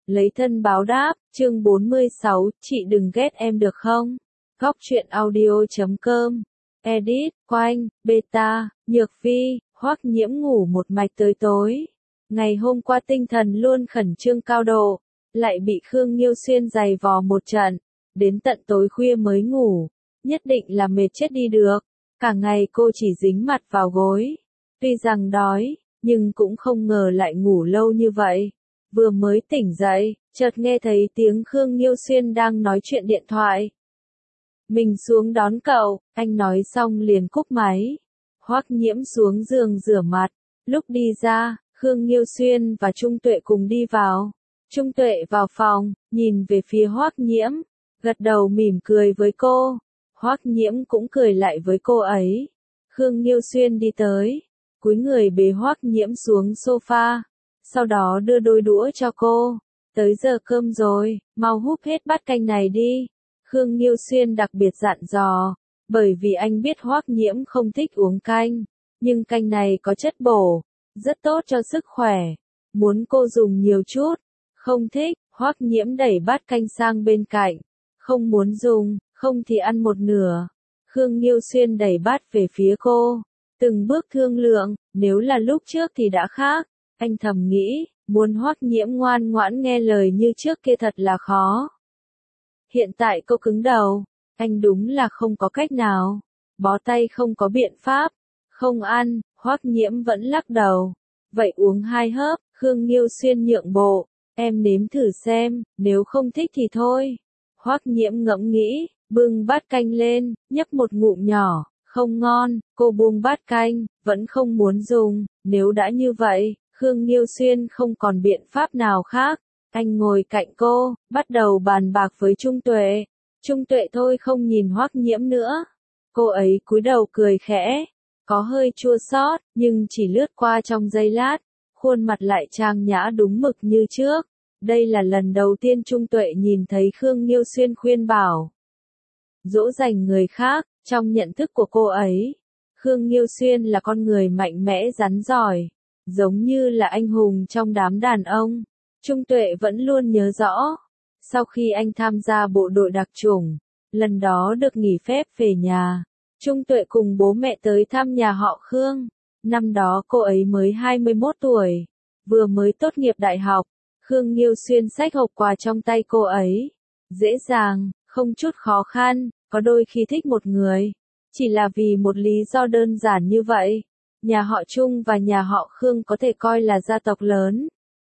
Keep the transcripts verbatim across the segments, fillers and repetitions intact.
Lấy thân báo đáp, chương bốn mươi sáu, chị đừng ghét em được không? Góc truyện audio chấm com. Edit, Quanh, Beta, Nhược Vi, Hoắc Nhiễm ngủ một mạch tới tối. Ngày hôm qua tinh thần luôn khẩn trương cao độ, lại bị Khương Nghiêu Xuyên giày vò một trận, đến tận tối khuya mới ngủ, nhất định là mệt chết đi được. Cả ngày cô chỉ dính mặt vào gối. Tuy rằng đói, nhưng cũng không ngờ lại ngủ lâu như vậy. Vừa mới tỉnh dậy, chợt nghe thấy tiếng Khương Nghiêu Xuyên đang nói chuyện điện thoại. Mình xuống đón cậu, anh nói xong liền cúp máy. Hoắc Nhiễm xuống giường rửa mặt, lúc đi ra, Khương Nghiêu Xuyên và Trung Tuệ cùng đi vào. Trung Tuệ vào phòng, nhìn về phía Hoắc Nhiễm, gật đầu mỉm cười với cô. Hoắc Nhiễm cũng cười lại với cô ấy. Khương Nghiêu Xuyên đi tới, cúi người bế Hoắc Nhiễm xuống sofa, sau đó đưa đôi đũa cho cô. Tới giờ cơm rồi, mau húp hết bát canh này đi. Khương Nghiêu Xuyên đặc biệt dặn dò, bởi vì anh biết Hoắc Nhiễm không thích uống canh, nhưng canh này có chất bổ, rất tốt cho sức khỏe, muốn cô dùng nhiều chút. Không thích, Hoắc Nhiễm đẩy bát canh sang bên cạnh, không muốn dùng, không thì ăn một nửa. Khương Nghiêu Xuyên đẩy bát về phía cô, từng bước thương lượng, nếu là lúc trước thì đã khác. Anh thầm nghĩ, muốn Hoắc Nhiễm ngoan ngoãn nghe lời như trước kia thật là khó. Hiện tại cô cứng đầu, anh đúng là không có cách nào, bó tay không có biện pháp. Không ăn, Hoắc Nhiễm vẫn lắc đầu. Vậy uống hai hớp, Khương Nghiêu Xuyên nhượng bộ, em nếm thử xem, nếu không thích thì thôi. Hoắc Nhiễm ngẫm nghĩ, bưng bát canh lên, nhấp một ngụm nhỏ, không ngon, cô buông bát canh, vẫn không muốn dùng. Nếu đã như vậy, Khương Nghiêu Xuyên không còn biện pháp nào khác. Anh ngồi cạnh cô, bắt đầu bàn bạc với Trung Tuệ. Trung Tuệ thôi không nhìn Hoắc Nhiễm nữa. Cô ấy cúi đầu cười khẽ, có hơi chua xót, nhưng chỉ lướt qua trong giây lát, khuôn mặt lại trang nhã đúng mực như trước. Đây là lần đầu tiên Trung Tuệ nhìn thấy Khương Nghiêu Xuyên khuyên bảo, dỗ dành người khác. Trong nhận thức của cô ấy, Khương Nghiêu Xuyên là con người mạnh mẽ rắn giỏi, giống như là anh hùng trong đám đàn ông. Trung Tuệ vẫn luôn nhớ rõ, sau khi anh tham gia bộ đội đặc chủng, lần đó được nghỉ phép về nhà, Trung Tuệ cùng bố mẹ tới thăm nhà họ Khương. Năm đó cô ấy mới hai mươi mốt tuổi, vừa mới tốt nghiệp đại học. Khương Nghiêu Xuyên xách hộp quà trong tay cô ấy, dễ dàng, không chút khó khăn. Có đôi khi thích một người, chỉ là vì một lý do đơn giản như vậy. Nhà họ Trung và nhà họ Khương có thể coi là gia tộc lớn.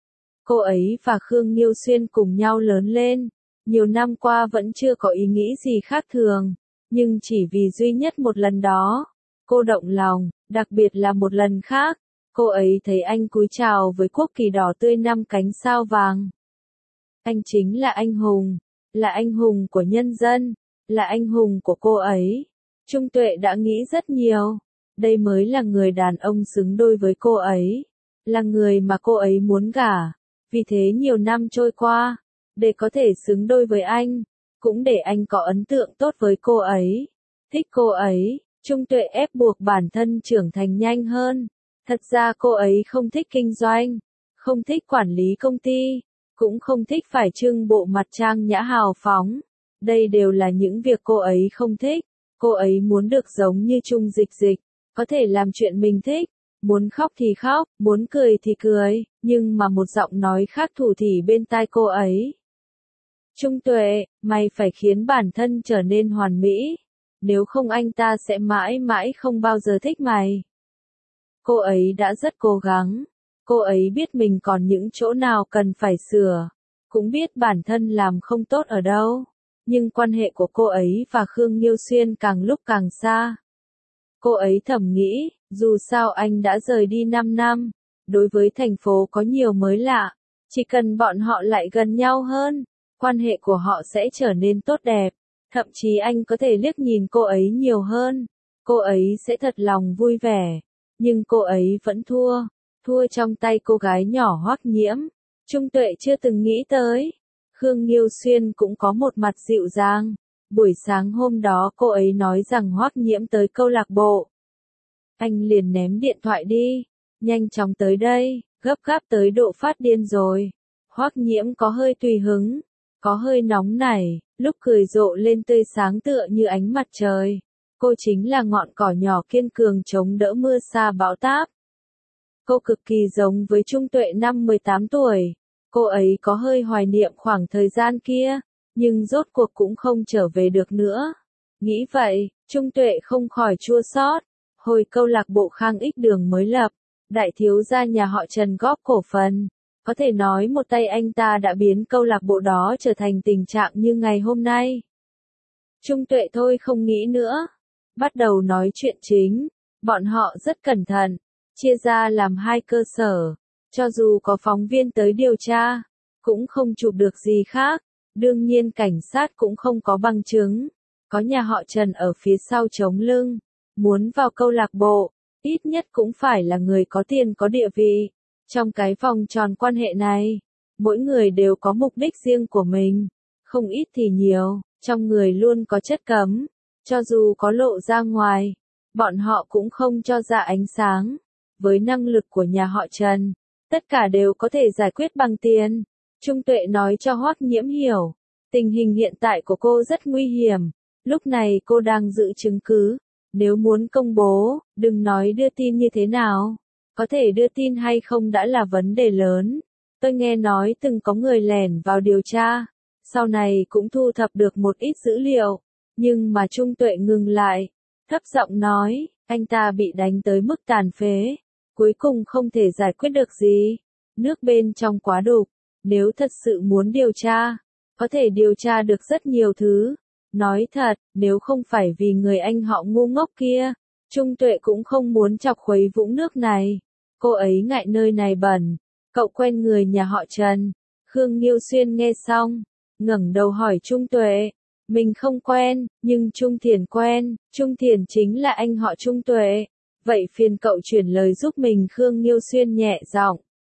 Cô ấy và Khương Nghiêu Xuyên cùng nhau lớn lên, nhiều năm qua vẫn chưa có ý nghĩ gì khác thường, nhưng chỉ vì duy nhất một lần đó, cô động lòng, đặc biệt là một lần khác, cô ấy thấy anh cúi chào với quốc kỳ đỏ tươi năm cánh sao vàng. Anh chính là anh hùng, là anh hùng của nhân dân, là anh hùng của cô ấy. Trung Tuệ đã nghĩ rất nhiều, đây mới là người đàn ông xứng đôi với cô ấy, là người mà cô ấy muốn gả. Vì thế nhiều năm trôi qua, để có thể xứng đôi với anh, cũng để anh có ấn tượng tốt với cô ấy, thích cô ấy, Trung Tuệ ép buộc bản thân trưởng thành nhanh hơn. Thật ra cô ấy không thích kinh doanh, không thích quản lý công ty, cũng không thích phải trưng bộ mặt trang nhã hào phóng. Đây đều là những việc cô ấy không thích. Cô ấy muốn được giống như Trung Dịch Dịch, có thể làm chuyện mình thích. Muốn khóc thì khóc, muốn cười thì cười, nhưng mà một giọng nói khác thủ thỉ bên tai cô ấy. Trung Tuệ, mày phải khiến bản thân trở nên hoàn mỹ, nếu không anh ta sẽ mãi mãi không bao giờ thích mày. Cô ấy đã rất cố gắng, cô ấy biết mình còn những chỗ nào cần phải sửa, cũng biết bản thân làm không tốt ở đâu, nhưng quan hệ của cô ấy và Khương Nghiêu Xuyên càng lúc càng xa. Cô ấy thầm nghĩ, dù sao anh đã rời đi năm năm, đối với thành phố có nhiều mới lạ, chỉ cần bọn họ lại gần nhau hơn, quan hệ của họ sẽ trở nên tốt đẹp, thậm chí anh có thể liếc nhìn cô ấy nhiều hơn, cô ấy sẽ thật lòng vui vẻ, nhưng cô ấy vẫn thua, thua trong tay cô gái nhỏ Hoắc Nhiễm. Trung Tuệ chưa từng nghĩ tới, Khương Nghiêu Xuyên cũng có một mặt dịu dàng. Buổi sáng hôm đó cô ấy nói rằng Hoắc Nhiễm tới câu lạc bộ. Anh liền ném điện thoại đi, nhanh chóng tới đây, gấp gáp tới độ phát điên rồi. Hoắc Nhiễm có hơi tùy hứng, có hơi nóng nảy, lúc cười rộ lên tươi sáng tựa như ánh mặt trời. Cô chính là ngọn cỏ nhỏ kiên cường chống đỡ mưa sa bão táp. Cô cực kỳ giống với Trung Tuệ năm mười tám tuổi. Cô ấy có hơi hoài niệm khoảng thời gian kia, nhưng rốt cuộc cũng không trở về được nữa. Nghĩ vậy, Trung Tuệ không khỏi chua xót. Hồi câu lạc bộ Khang Ích Đường mới lập, đại thiếu gia nhà họ Trần góp cổ phần. Có thể nói một tay anh ta đã biến câu lạc bộ đó trở thành tình trạng như ngày hôm nay. Trung Tuệ thôi không nghĩ nữa. Bắt đầu nói chuyện chính. Bọn họ rất cẩn thận, chia ra làm hai cơ sở. Cho dù có phóng viên tới điều tra, cũng không chụp được gì khác. Đương nhiên cảnh sát cũng không có bằng chứng. Có nhà họ Trần ở phía sau chống lưng. Muốn vào câu lạc bộ, ít nhất cũng phải là người có tiền có địa vị. Trong cái vòng tròn quan hệ này, mỗi người đều có mục đích riêng của mình. Không ít thì nhiều, trong người luôn có chất cấm. Cho dù có lộ ra ngoài, bọn họ cũng không cho ra ánh sáng. Với năng lực của nhà họ Trần, tất cả đều có thể giải quyết bằng tiền. Trung Tuệ nói cho Hoắc Nhiễm hiểu, tình hình hiện tại của cô rất nguy hiểm. Lúc này cô đang giữ chứng cứ. Nếu muốn công bố, đừng nói đưa tin như thế nào. Có thể đưa tin hay không đã là vấn đề lớn. Tôi nghe nói từng có người lẻn vào điều tra. Sau này cũng thu thập được một ít dữ liệu. Nhưng mà Trung Tuệ ngừng lại. Thấp giọng nói, anh ta bị đánh tới mức tàn phế. Cuối cùng không thể giải quyết được gì. Nước bên trong quá đục. Nếu thật sự muốn điều tra, có thể điều tra được rất nhiều thứ. Nói thật, nếu không phải vì người anh họ ngu ngốc kia, Trung Tuệ cũng không muốn chọc khuấy vũng nước này. Cô ấy ngại nơi này bẩn. Cậu quen người nhà họ Trần. Khương Nghiêu Xuyên nghe xong, ngẩng đầu hỏi Trung Tuệ. Mình không quen, nhưng Trung Thiền quen. Trung Thiền chính là anh họ Trung Tuệ. Vậy phiền cậu chuyển lời giúp mình. Khương Nghiêu Xuyên nhẹ giọng,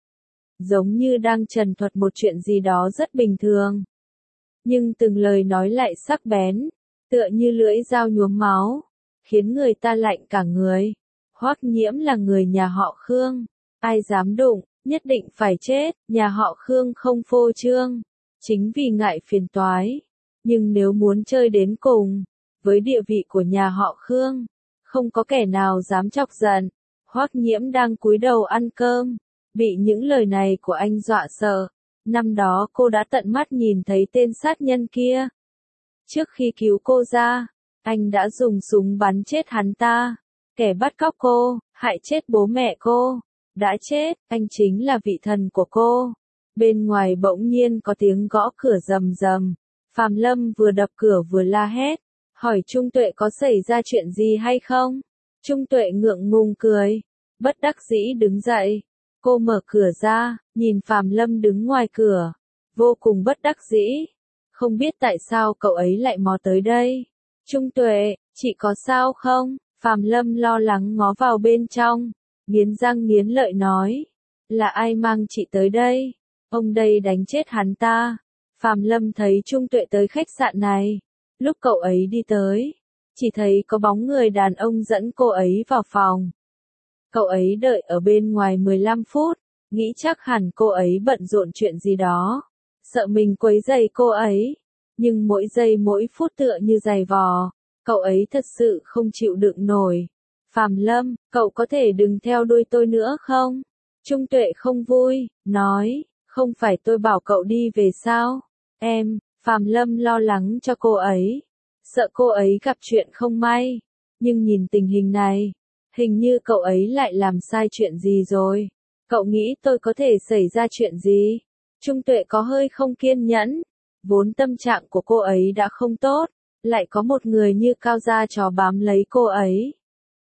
giống như đang trần thuật một chuyện gì đó rất bình thường. Nhưng từng lời nói lại sắc bén, tựa như lưỡi dao nhuốm máu, khiến người ta lạnh cả người. Hoắc Nhiễm là người nhà họ Khương, ai dám đụng, nhất định phải chết. Nhà họ Khương không phô trương, chính vì ngại phiền toái. Nhưng nếu muốn chơi đến cùng, với địa vị của nhà họ Khương, không có kẻ nào dám chọc giận. Hoắc Nhiễm đang cúi đầu ăn cơm, bị những lời này của anh dọa sợ. Năm đó cô đã tận mắt nhìn thấy tên sát nhân kia. Trước khi cứu cô ra, anh đã dùng súng bắn chết hắn ta. Kẻ bắt cóc cô, hại chết bố mẹ cô, đã chết, anh chính là vị thần của cô. Bên ngoài bỗng nhiên có tiếng gõ cửa rầm rầm. Phạm Lâm vừa đập cửa vừa la hét, hỏi Trung Tuệ có xảy ra chuyện gì hay không. Trung Tuệ ngượng ngùng cười, bất đắc dĩ đứng dậy. Cô mở cửa ra, nhìn Phạm Lâm đứng ngoài cửa, vô cùng bất đắc dĩ. Không biết tại sao cậu ấy lại mò tới đây. Trung Tuệ, chị có sao không? Phạm Lâm lo lắng ngó vào bên trong, nghiến răng nghiến lợi nói. Là ai mang chị tới đây? Ông đây đánh chết hắn ta. Phạm Lâm thấy Trung Tuệ tới khách sạn này. Lúc cậu ấy đi tới, chỉ thấy có bóng người đàn ông dẫn cô ấy vào phòng. Cậu ấy đợi ở bên ngoài mười lăm phút, nghĩ chắc hẳn cô ấy bận rộn chuyện gì đó, sợ mình quấy rầy cô ấy. Nhưng mỗi giây mỗi phút tựa như giày vò, cậu ấy thật sự không chịu đựng nổi. Phạm Lâm, cậu có thể đừng theo đuôi tôi nữa không? Trung Tuệ không vui, nói, không phải tôi bảo cậu đi về sao? Em, Phạm Lâm lo lắng cho cô ấy, sợ cô ấy gặp chuyện không may. Nhưng nhìn tình hình này, hình như cậu ấy lại làm sai chuyện gì rồi. Cậu nghĩ tôi có thể xảy ra chuyện gì? Trung Tuệ có hơi không kiên nhẫn. Vốn tâm trạng của cô ấy đã không tốt, lại có một người như Cao Gia Chó bám lấy cô ấy.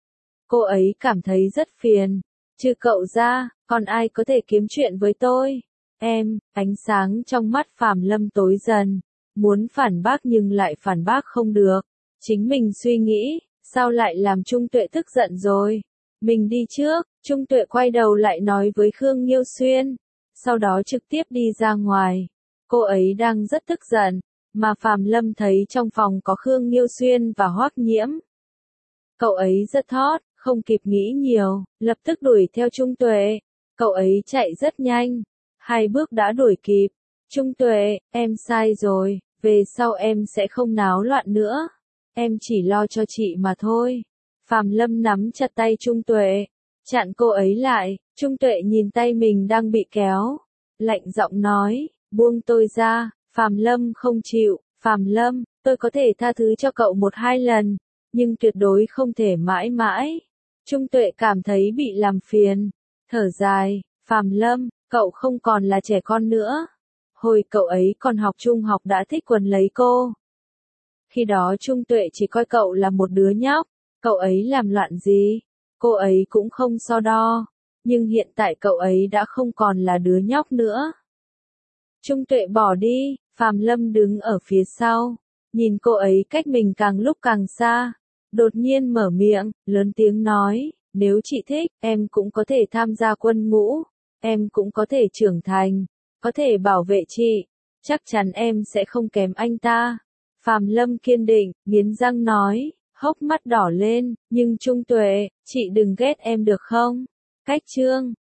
Cô ấy cảm thấy rất phiền. Trừ cậu ra, còn ai có thể kiếm chuyện với tôi? Em, ánh sáng trong mắt Phạm Lâm tối dần. Muốn phản bác nhưng lại phản bác không được. Chính mình suy nghĩ, sao lại làm Trung Tuệ tức giận rồi? Mình đi trước. Trung Tuệ quay đầu lại nói với Khương Nghiêu Xuyên. Sau đó trực tiếp đi ra ngoài. Cô ấy đang rất tức giận, mà Phạm Lâm thấy trong phòng có Khương Nghiêu Xuyên và Hoắc Nhiễm. Cậu ấy rất hot, không kịp nghĩ nhiều, lập tức đuổi theo Trung Tuệ. Cậu ấy chạy rất nhanh. hai bước đã đuổi kịp. Trung Tuệ, em sai rồi, về sau em sẽ không náo loạn nữa. Em chỉ lo cho chị mà thôi. Phàm Lâm nắm chặt tay Trung Tuệ, chặn cô ấy lại. Trung Tuệ nhìn tay mình đang bị kéo, lạnh giọng nói, buông tôi ra. Phàm Lâm không chịu. Phàm Lâm, tôi có thể tha thứ cho cậu một hai lần, nhưng tuyệt đối không thể mãi mãi. Trung Tuệ cảm thấy bị làm phiền, thở dài. Phàm Lâm, cậu không còn là trẻ con nữa. Hồi cậu ấy còn học trung học đã thích quấn lấy cô. Khi đó Trung Tuệ chỉ coi cậu là một đứa nhóc. Cậu ấy làm loạn gì, cô ấy cũng không so đo. Nhưng hiện tại cậu ấy đã không còn là đứa nhóc nữa. Trung Tuệ bỏ đi. Phàm Lâm đứng ở phía sau, nhìn cô ấy cách mình càng lúc càng xa. Đột nhiên mở miệng, lớn tiếng nói, nếu chị thích, em cũng có thể tham gia quân ngũ. Em cũng có thể trưởng thành, có thể bảo vệ chị. Chắc chắn em sẽ không kém anh ta. Phàm Lâm kiên định, nghiến răng nói, hốc mắt đỏ lên, nhưng Trung Tuệ, chị đừng ghét em được không? Cách chương